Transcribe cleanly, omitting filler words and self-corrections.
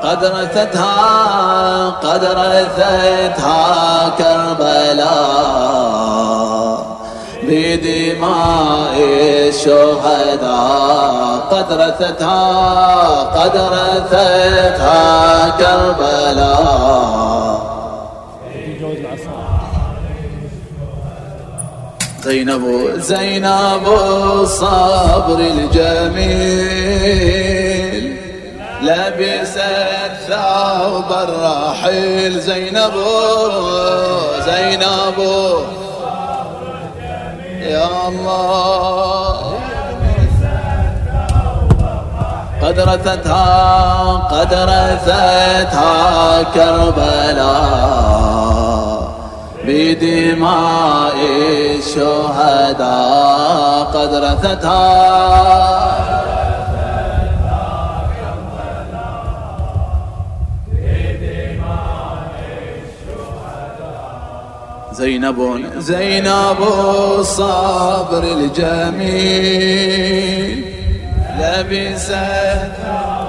قد رثتها كربلاء بدماء الشهداء. قد رثتها كربلاء. زينب الصبر الجميل لبست ثوب الرحيل. زينب يا الله قد رثتها كربلاء بدماء الشهداء. قد رثتها زينب الصبر الجميل لبست